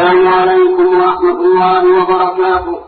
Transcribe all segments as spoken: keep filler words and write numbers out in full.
السلام عليكم ورحمة الله وبركاته.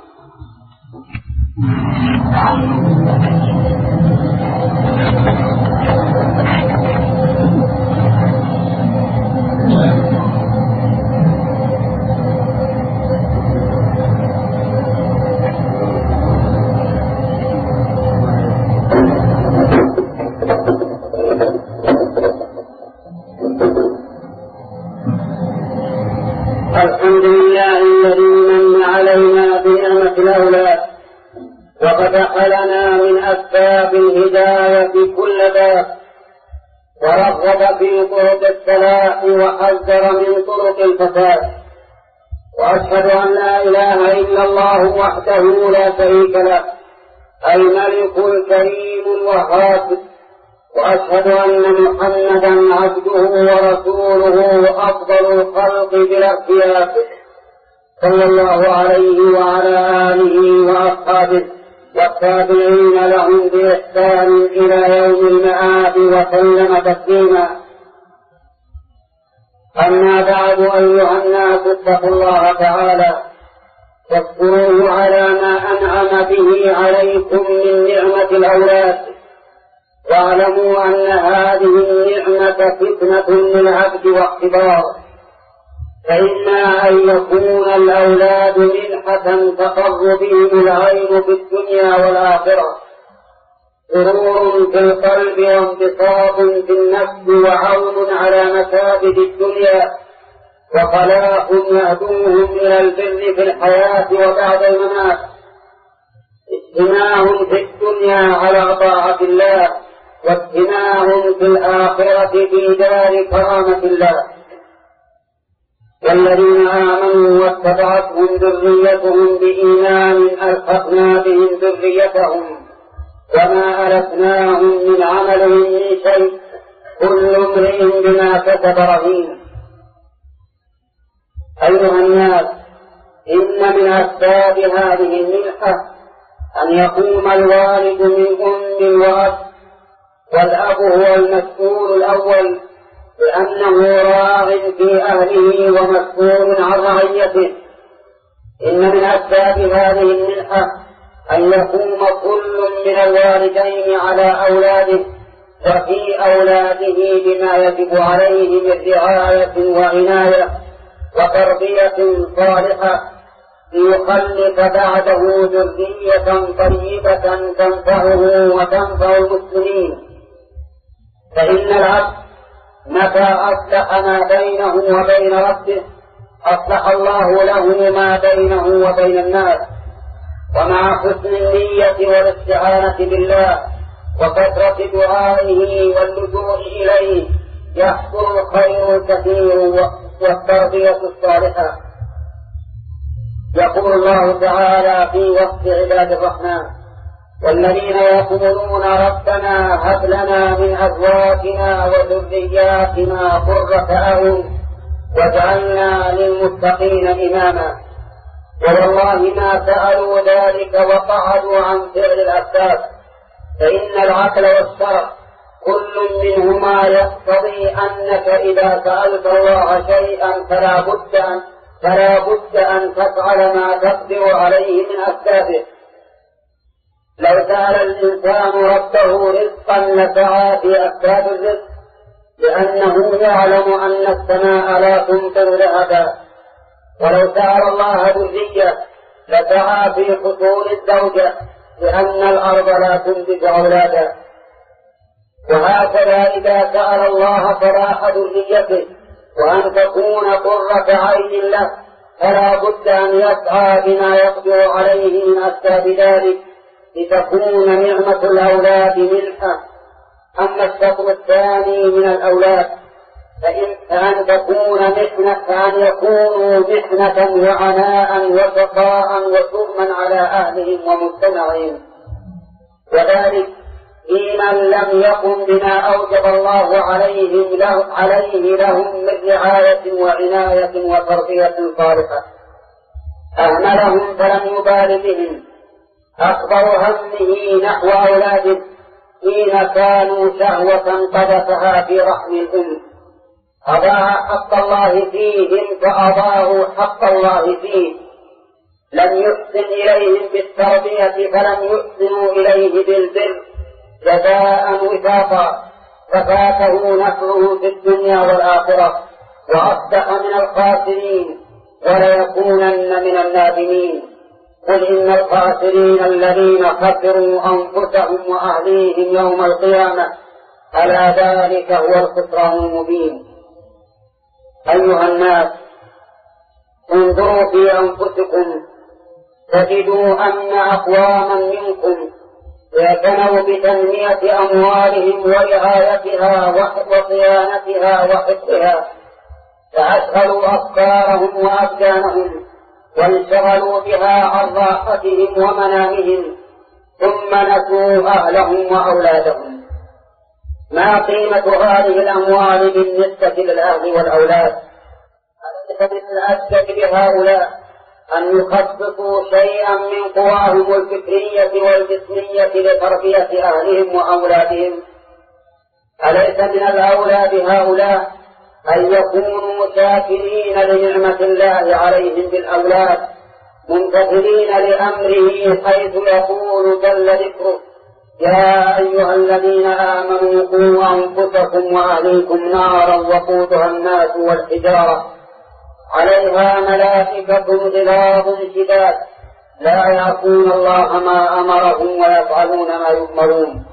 الحمد لله الذي من علينا بنعمة الأولاد وفتح لنا من أسباب الهداية كل باب، ورغب في طرق الصلاح وحذر من طرق الفساد. وأشهد أن لا إله إلا الله وحده لا شريك له الملك الكريم الوهاب، وأشهد أن محمدا عبده ورسوله أفضل الخلق بلا اختلاف، صلى الله عليه وعلى آله وأصحابه والتابعين لهم بإحسان إلى يوم المآب وسلم تسليما. أما بعد، أيها الناس اتقوا الله تعالى واذكروه على ما أنعم به عليكم من نعمة الأولاد، واعلموا أن هذه النعمة فتنة للعبد واختبار، فإما أن يكون الأولاد منحة تقر بهم العين في الدنيا والآخرة، سرور في القلب وانبساط في النفس وعون على مكاسب الدنيا، وخلاق يهدوهم إلى البر في الحياة وبعد الممات، اجتماع في الدنيا على طاعة الله، واجتماع في الآخرة في دار كرامة الله. والذين آمنوا واتبعتهم ذريتهم بإيمان ألحقنا بهم ذريتهم وما ألتناهم من عملهم من شيء، كل امرئ بما كسب رهين. أيها الناس، إن من أسباب هذه المنحة أن يقوم الوالد من أم وأب، والأب هو المسؤول الأول لأنه راع في أهله ومسؤول عن رعيته. إن من أسباب هذه المنحة أن يقوم كل من الوالدين على أولاده وفي أولاده بما يجب عليه من رعاية وعناية وتربية صالحة، ليخلف بعده ذرية طيبة تنفعه وتنفع المسلمين. فإن العبد متى أصلح ما بينه وبين ربه أصلح الله له ما بينه وبين الناس. ومع حسن النية والاستعانة بالله وكثرة دعائه واللجوء إليه يحصل الخير الكثير والتربية الصالحة. يقول الله تعالى في وصف عباد الرحمن: والذين يقولون ربنا هب لنا من أزواجنا وذرياتنا قرة أعين واجعلنا للمتقين إماما. والله ما سألوا ذلك وقعدوا عن فعل الأسباب، فإن العقل والشرع كل منهما يقتضي أنك إذا سألت الله شيئا فلا بد أن فلا بد أن تفعل ما تقدر عليه من أسبابه. لو سأل الإنسان ربه رزقا لسعى في أسباب الرزق، لأنه يعلم أن السماء لا تمطر ذهبا. ولو سأل الله ذرية لسعى في حصول الزوجة، لأن الأرض لا تنتج أولادا. وهكذا إذا سأل الله صلاح ذريته وأن تكون قرة عين له، فلا بد أن يسعى بما يقدر عليه من أسباب ذلك لتكون نعمة الأولاد منحة. أما الشطر الثاني من الأولاد فإن تكون محنة فأن يكونوا محنة وعناء وشقاء وسؤما على أهلهم ومجتمعهم، وذلك في من لم يقم بما أوجب الله عليهم له عليه لهم من رعاية وعناية وتربية صالحة. أهملهم فلم يبال بهم، أكبر همه نحو أولاده حين كانوا شهوة قذفها في رحم الأم، أضاع حق الله فيهم فأضاعوا حق الله فيه، لم يحسن إليهم بالتربية فلم يحسنوا إليه بالبر جزاء وفاقا، ففاته نفعه في الدنيا والآخرة وأصبح من الخاسرين وليكونن من النادمين. قل إن الخاسرين الذين خسروا أنفسهم وأهليهم يوم القيامة ألا ذلك هو الخسران المبين. أيها الناس، انظروا في أنفسكم تجدوا أن أقواما منكم اعتنوا بتنمية أموالهم ورعايتها وصيانتها وحفظها، فأشغلوا أفكارهم وأبدانهم وانشغلوا بها عن راحتهم ومنامهم، ثم نسوا أهلهم وأولادهم. ما قيمة هذه الأموال بالنسبة للأهل والأولاد؟ أليس من الأسباب بهؤلاء أن يخصصوا شيئا من قواهم الفكرية والجسمية لتربية أهلهم وأولادهم؟ أليس من الأولى بهؤلاء أن يكونوا شاكرين لنعمة الله عليهم بالأولاد، ممتثلين لأمره حيث يقول جل ذكره: يا أيها الذين آمنوا قوا أنفسكم وأهليكم نارا وقودها الناس والحجارة عليها ملائكة غلاظ شداد لا يعصون الله ما أمرهم ويفعلون ما يؤمرون.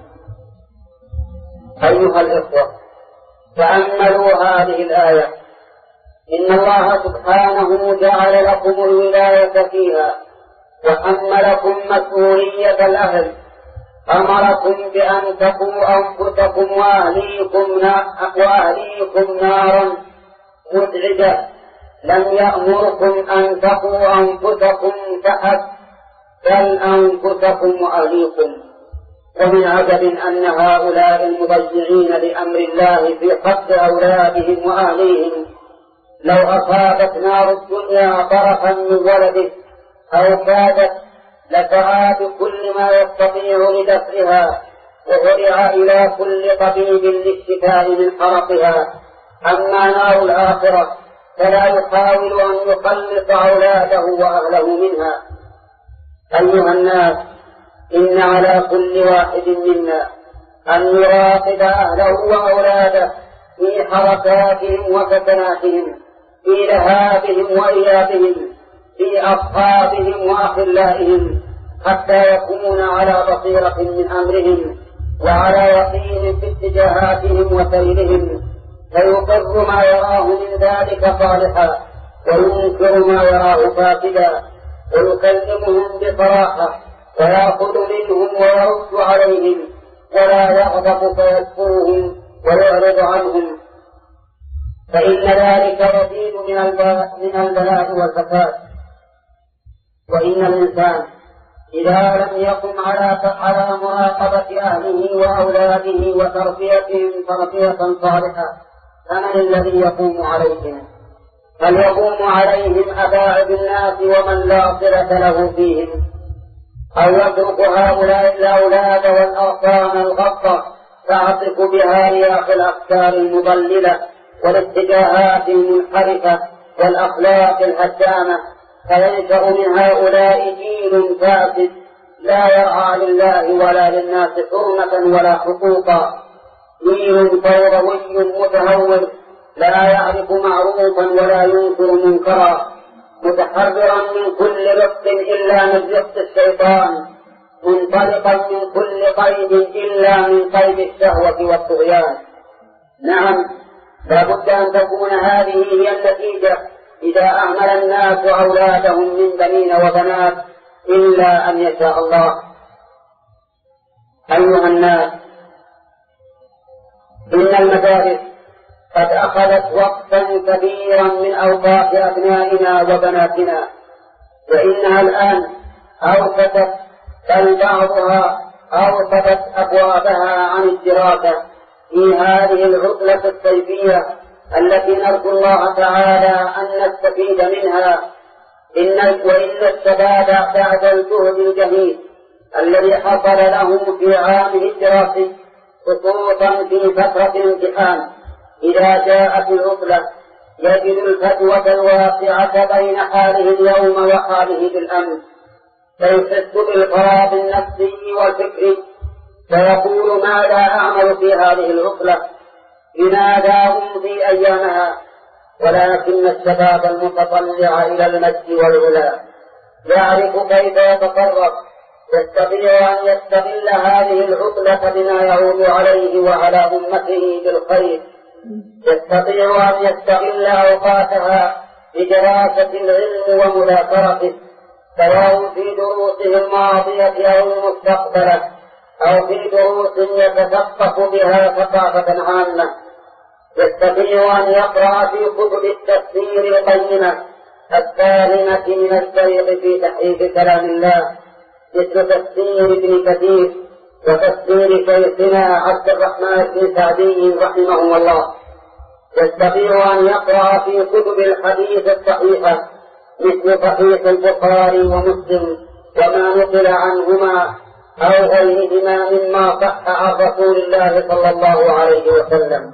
أيها الإخوة، تأملوا هذه الآية. إن الله سبحانه جعل لكم الولاية فيها وحملكم مسؤولية الأهل، أمركم بأن تقوا أنفسكم وأهليكم, وأهليكم نارا مزعجة، لم يأمركم أن تقوا أنفسكم فحسب بل أنفسكم وأهليكم. ومن عجب أن هؤلاء المضيعين لأمر الله في قتل أولادهم وأهليهم لو أصابت نار الدنيا طرفا من ولده أو كادت لسعى بكل ما يستطيع لدفعها وهرع إلى كل طبيب للشفاء من حرقها. أما نار الآخرة فلا يحاول أن يخلص أولاده وأهله منها. أيها الناس، إن على كل واحد منا أن يراقب أهله وأولاده في حركاتهم وسكناتهم، في ذهابهم وإيابهم، في أصحابهم وأخلائهم، حتى يكونون على بصيرة من أمرهم وعلى يقين في اتجاهاتهم وسيرهم، فيقر ما يراه من ذلك صالحا وينكر ما يراه فاسدا، ويكلمهم بصراحة ويأخذ منهم ويرد عليهم، ولا يغضب فيذكرهم ويعرض عنهم، فإن ذلك يزيد من البلاء والفساد. وإن الإنسان إذا لم يقم على على مراقبة أهله وأولاده وتربيتهم تربية صالحة، فمن الذي يقوم عليهم؟ بل يقوم عليهم أباعد الناس ومن لا صلة له فيهم، أو يترك هؤلاء الأولاد والأغصان الغطة تعطف بها رياح الأفكار المضللة والاتجاهات المنحرفة والأخلاق الهدامة، فينشأ من هؤلاء جيل فاسد لا يرعى لله ولا للناس حرمة ولا حقوقا، جيل فوضوي متهور لا يعرف معروفا ولا ينكر منكرا، متحررا من كل رفق إلا من رفق الشيطان، منطلقا من كل قيد إلا من قيد الشهوة والطغيان. نعم، لا بد أن تكون هذه هي النتيجة إذا أهمل الناس أولادهم من بنين وبنات إلا أن يشاء الله. أيها الناس، إن المدارس قد أخذت وقتا كبيرا من أوقات أبنائنا وبناتنا، وإنها الآن أوسطت بل بعضها أوسطت أبوابها عن الدراسة في هذه العطلة الصيفية التي نرجو الله تعالى أن نستفيد منها. إن وإن الشباب بعد الجهد الجهيد الذي حصل لهم في عامه الدراسي خصوصا في فترة الامتحان إذا جاءت العطلة يجد الفجوة الواقعة بين حاله اليوم وحاله بالأمس، فيحس بالفراغ النفسي والفكري، فيقول ماذا أعمل في هذه العطلة؟ لماذا أمضي أيامها؟ ولكن الشباب المتطلع إلى المجد والعلا يعرف كيف يتصرف، يستطيع أن يستغل هذه العطلة بما يعود عليه وعلى أمته بالخير، يستطيع أن يستغل أوقاتها بدراسة العلم ومذاكرته، سواء في دروسه الماضية أو المستقبلة، أو في دروس يتثقف بها ثقافة عامة. يستطيع أن يقرأ في كتب التفسير القيمة السالمة من الزيغ في تحريف كلام الله، مثل تفسير ابن كثير وتفسير شيخنا عبد الرحمن بن سعدي رحمه الله. يستطيع أن يقرأ في كتب الحديث الصحيحة مثل صحيح البخاري ومسلم وما نقل عنهما أو غيرهما مما صح عن رسول الله صلى الله عليه وسلم.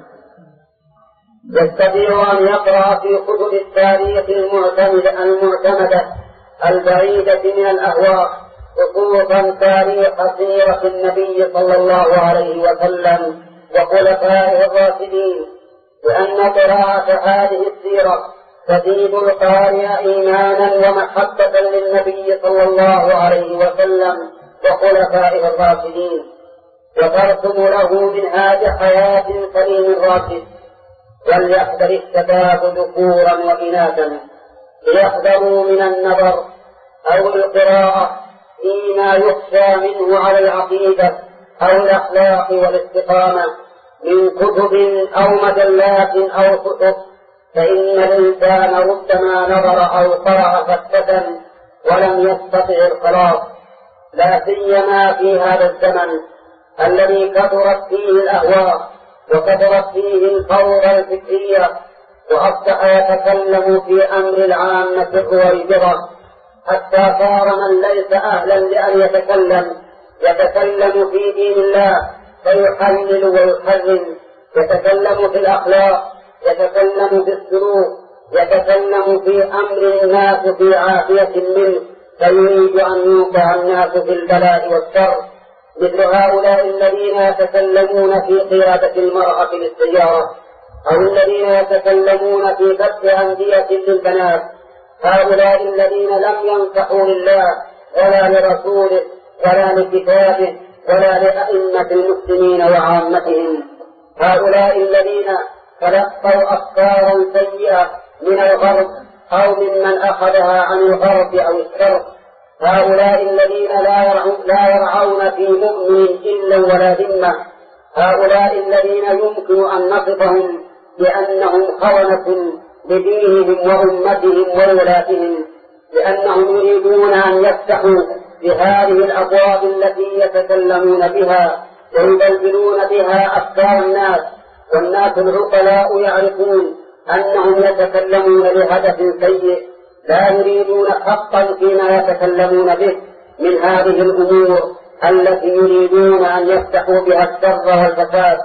يستطيع أن يقرأ في كتب التاريخ المعتمدة, المعتمدة البعيدة من الأهواء، خصوصا تاريخ سيرة النبي صلى الله عليه وسلم وخلفائه الراشدين، لأن قراءة هذه السيرة تزيد القارئ إيمانا ومحبة للنبي صلى الله عليه وسلم وخلفائه الراشدين، وترسم له منهاج حياة سليم راشد. وليحذر الشباب ذكورا وإناثا ليحذروا من النظر أو القراءة فيما يخشى منه على العقيدة أو الأخلاق والاستقامة من كتب أو مجلات أو كتب، فإن الإنسان ربما نظر أو قرأ فتة ولم يستطع الخلاص، لا سيما في هذا الزمن الذي كثرت فيه الأهواء وكثرت فيه الفوضى الفكرية، وأصبح يتكلم في أمر العامة الرويبضة، حتى صار من ليس أهلا لأن يتكلم يتكلم في دين الله فيحلل ويحرم، يتكلم في الأخلاق، يتكلم في السلوك، يتكلم في أمر الناس في عافية منه، فيريد أن يوقع الناس في البلاء والشر، مثل هؤلاء الذين يتكلمون في قيادة المرأة للسيارة، أو الذين يتكلمون في فتح أندية للبنات، هؤلاء الذين لم ينصحوا لله ولا لرسوله ولا لكتابه ولا لأئمة المسلمين وعامتهم، هؤلاء الذين تلقوا أفكارا سيئة من الغرب أو ممن أخذها عن الغرب أو الشرق، هؤلاء الذين لا يرعون, لا يرعون في مؤمن إلا ولا ذمة، هؤلاء الذين يمكن أن نصفهم بأنهم خونة لدينهم وأمتهم وولاتهم، لأنهم يريدون أن يفتحوا بهذه الأبواب التي يتكلمون بها ويبلبلون بها أفكار الناس، والناس العقلاء يعرفون أنهم يتكلمون لهدف سيء، لا يريدون حقا فيما يتكلمون به من هذه الأمور التي يريدون أن يفتحوا بها الشر والفساد.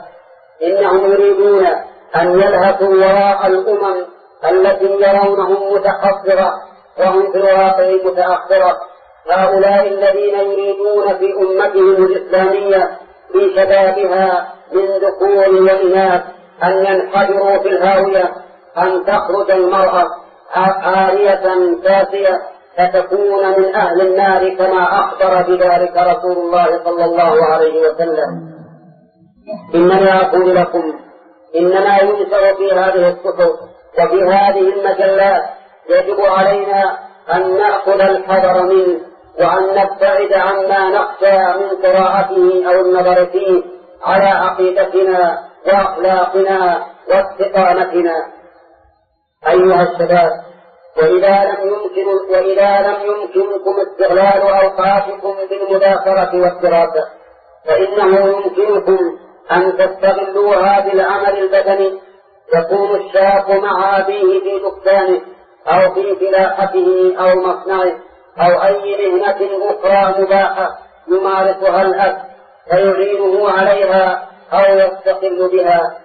إنهم يريدون أن يلهثوا وراء الأمم التي يرونهم متحضرة وهم في الواقع متأخرة، هؤلاء الذين يريدون في أمتهم الإسلامية في شبابها من ذكور وإناث أن ينحدروا في الهاوية، أن تخرج المرأة عارية كاسية فتكون من أهل النار كما أخبر بذلك رسول الله صلى الله عليه وسلم. إنني أقول لكم إنما ينشر في هذه الكتب وفي هذه المجلات يجب علينا أن نأخذ الحذر منه وأن نبتعد عما نخشى من قراءته أو النظر فيه على عقيدتنا وأخلاقنا واستقامتنا. أيها الشباب، وإذا لم يمكن وإذا لم يمكنكم استغلال أوقاتكم بالمذاكرة والدراسة، فإنه يمكنكم أن تستغلوها بالعمل البدني. يكون الشاب مع أبيه في دكانه أو في فلاحته أو مصنعه أو أي مهنة أخرى مباحة يمارسها الأب فيعينه عليها أو يستقل بها،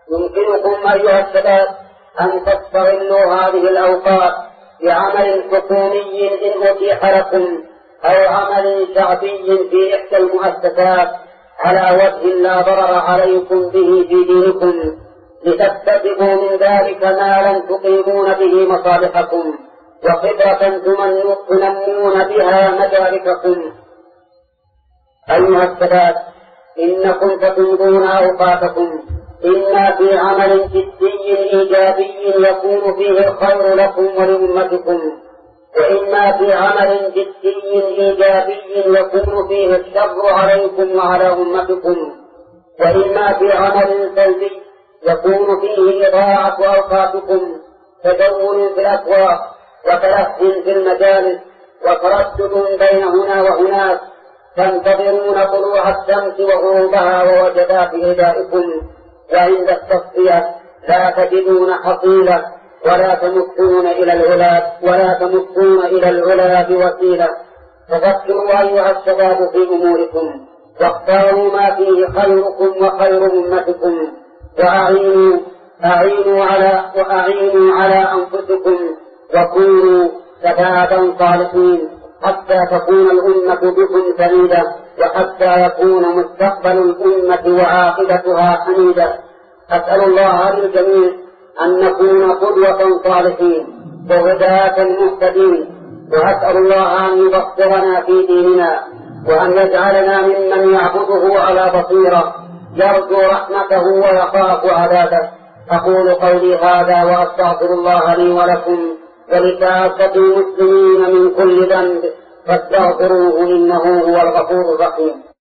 يمكنكم أيها الشباب أن تستغلوا هذه الأوقات بعمل حكومي إن أتيح لكم أو عمل شعبي في إحدى المؤسسات على وجه لا ضرر عليكم به في دينكم، لتكتسبوا من ذلك مالا تقيمون به مصالحكم وخبرة تنمون بها مدارككم. أيها الشباب، إنكم ستمضون أوقاتكم إما في عمل جدي إيجابي يكون فيه الخير لكم ولأمتكم، وإما في عمل جدي إيجابي يكون فيه الشر عليكم وعلى أمتكم، وإما في عمل سلبي يكون فيه إضاعة أوقاتكم، تدور في الأسواق وتلهٍ في المجالس وتردد بين هنا وهناك، تنتظرون طلوع الشمس وغروبها ووجبات غذائكم، وعند التصفية لا تجدون حصيلة ولا تمسون إلى العلا ولا تمسون إلى العلا بوسيلة. تفكروا أيها الشباب في أموركم، واختاروا ما فيه خيركم وخير أمتكم، وأعينوا أعينوا على وأعينوا على أنفسكم، وكونوا شبابا صالحين حتى تكون الأمة بكم سعيدة، وحتى يكون مستقبل الأمة وعاقبتها حميدة. أسأل الله للجميع أن نكون قدوة صالحين وهداة مهتدين، وأسأل الله أن يبصرنا في ديننا، وأن يجعلنا ممن يعبده على بصيرة يرجو رحمته ويخاف عذابه. أقول قولي هذا وأستغفر الله لي ولكم ولكافة المسلمين من كل ذنب، فاستغفروه إنه هو الغفور الرحيم.